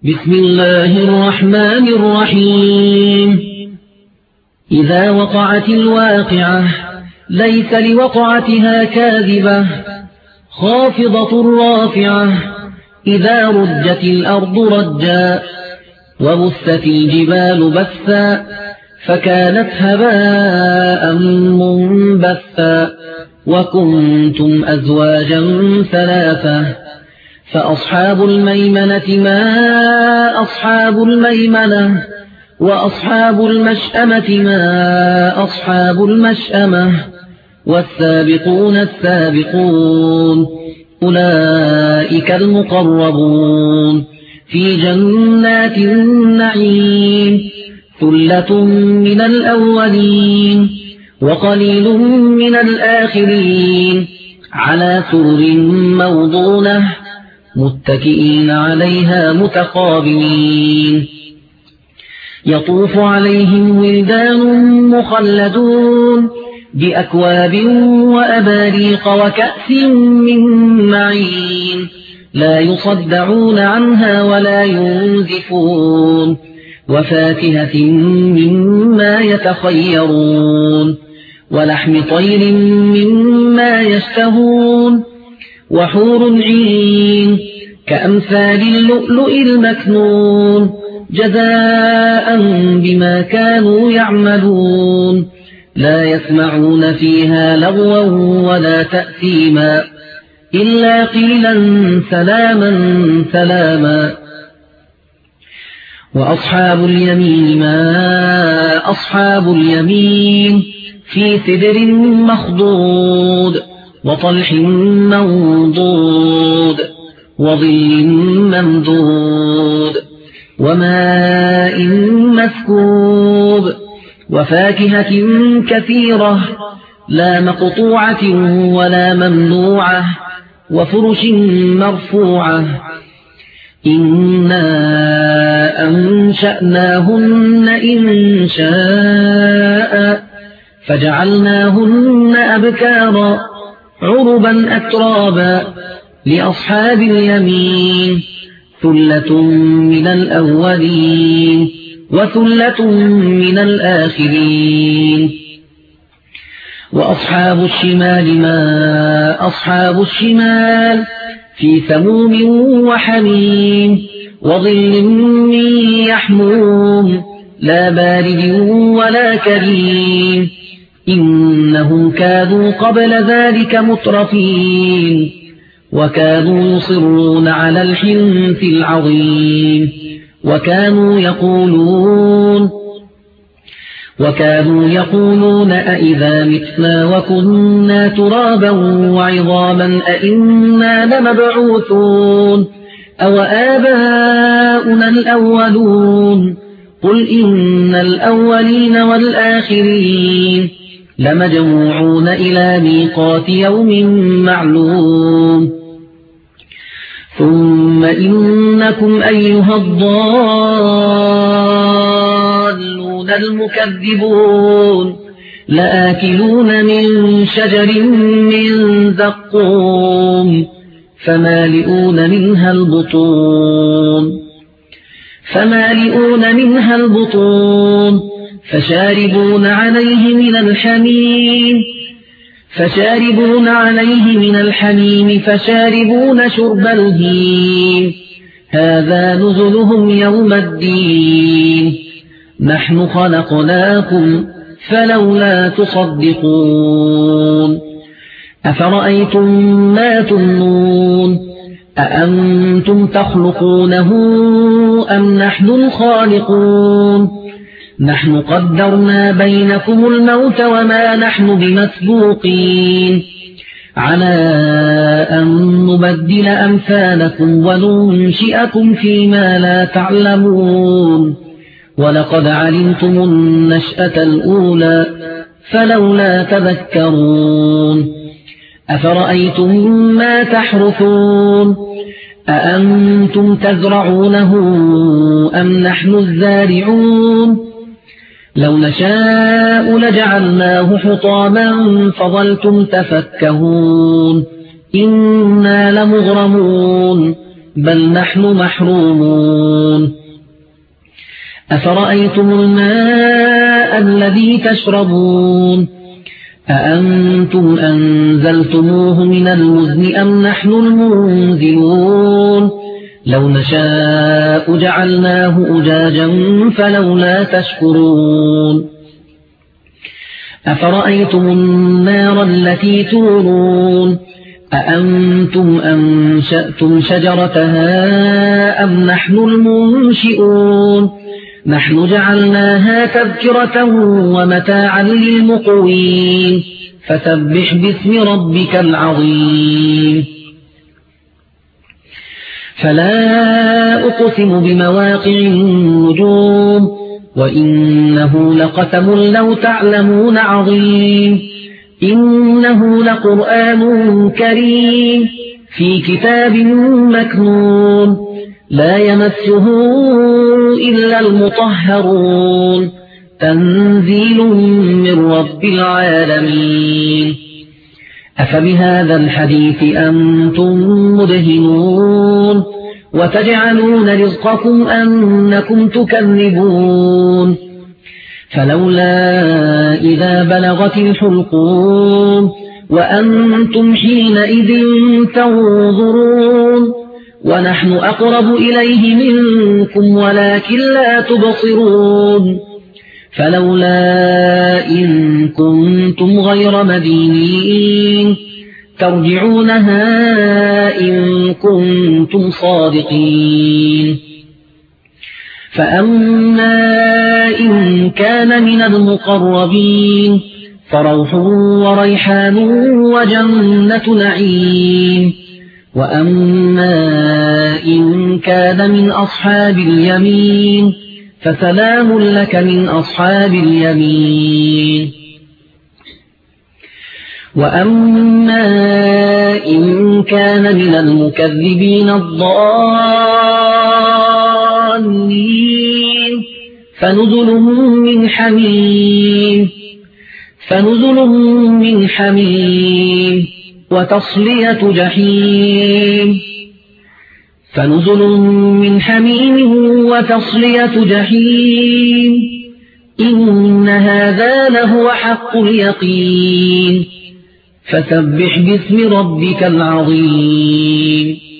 بسم الله الرحمن الرحيم. إذا وقعت الواقعة ليس لوقعتها كاذبة خافضة رافعة. إذا رجت الأرض رجا وبست الجبال بثا فكانت هباء منبثا وكنتم أزواجا ثلاثة. فأصحاب الميمنة ما أصحاب الميمنة وأصحاب المشأمة ما أصحاب المشأمة والسابقون السابقون أولئك المقربون في جنات النعيم ثلة من الأولين وقليل من الآخرين على سرر موضونة متكئين عليها متقابلين. يطوف عليهم ولدان مخلدون بأكواب وأباريق وكأس من معين لا يصدعون عنها ولا ينزفون وفاكهة مما يتخيرون ولحم طير مما يشتهون وحور عين كأمثال اللؤلؤ المكنون جزاء بما كانوا يعملون. لا يسمعون فيها لغوا ولا تأثيما إلا قيلا سلاما سلاما. وأصحاب اليمين ما أصحاب اليمين في سدر مخضود وطلح منضود وظل ممدود وماء مسكوب وفاكهة كثيرة لا مقطوعة ولا ممنوعة وفرش مرفوعة. إنا أنشأناهن إنشاء فجعلناهن أبكارا عربا أترابا. لأصحاب اليمين ثلة من الأولين وثلة من الآخرين. وأصحاب الشمال ما أصحاب الشمال في سموم وحميم وظل من يحموم لا بارد ولا كريم. إنهم كانوا قبل ذلك مترفين وكانوا يصرون على الحنث العظيم وكانوا يقولون أئذا متنا وكنا ترابا وعظاما أئنا لمبعوثون أو آباؤنا الأولون. قل إن الأولين والآخرين لمجموعون إلى ميقات يوم معلوم. ثم إنكم أيها الضالون المكذبون لآكلون من شجر من زقوم فمالئون منها البطون فشاربون عليه من الحميم فشاربون شرب الهيم. هذا نزلهم يوم الدين. نحن خلقناكم فلولا تصدقون. أفرأيتم ما تمنون أأنتم تخلقونه أم نحن الخالقون. نحن قدرنا بينكم الموت وما نحن بمسبوقين على أن نبدل أمثالكم وننشئكم فيما لا تعلمون. ولقد علمتم النشأة الأولى فلولا تذكرون. أفرأيتم ما تحرثون أأنتم تزرعونه أم نحن الزارعون. لو نشاء لجعلناه حطاما فظلتم تفكهون إنا لمغرمون بل نحن محرومون أفرأيتم الماء الذي تشربون أأنتم أنزلتموه من المزن أم نحن المنزلون لو نشاء جعلناه أجاجا فلولا تشكرون أفرأيتم النار التي تورون أأنتم أنشأتم شجرتها أم نحن المنشئون نحن جعلناها تذكرة ومتاعا للمقوين فسبح باسم ربك العظيم فلا أقسم بمواقع النجوم وإنه لقسم لو تعلمون عظيم إنه لقرآن كريم في كتاب مكنون لا يمسه إلا المطهرون تنزيل من رب العالمين أفبهذا الحديث أنتم مدهنون وتجعلون رزقكم أنكم تكذبون فلولا إذا بلغت الحلقوم وأنتم حينئذ تنظرون ونحن أقرب إليه منكم ولكن لا تبصرون فلولا إن كنتم غير مدينين ترجعونها إن كنتم صادقين فأما إن كان من المقربين فروح وريحان وجنة نعيم وأما إن كان من أصحاب اليمين فسلام لك من أصحاب اليمين وأما إن كان من المكذبين الضالين فنزل من حميم وتصلية جحيم إن هذا لهو حق اليقين فسبح باسم ربك العظيم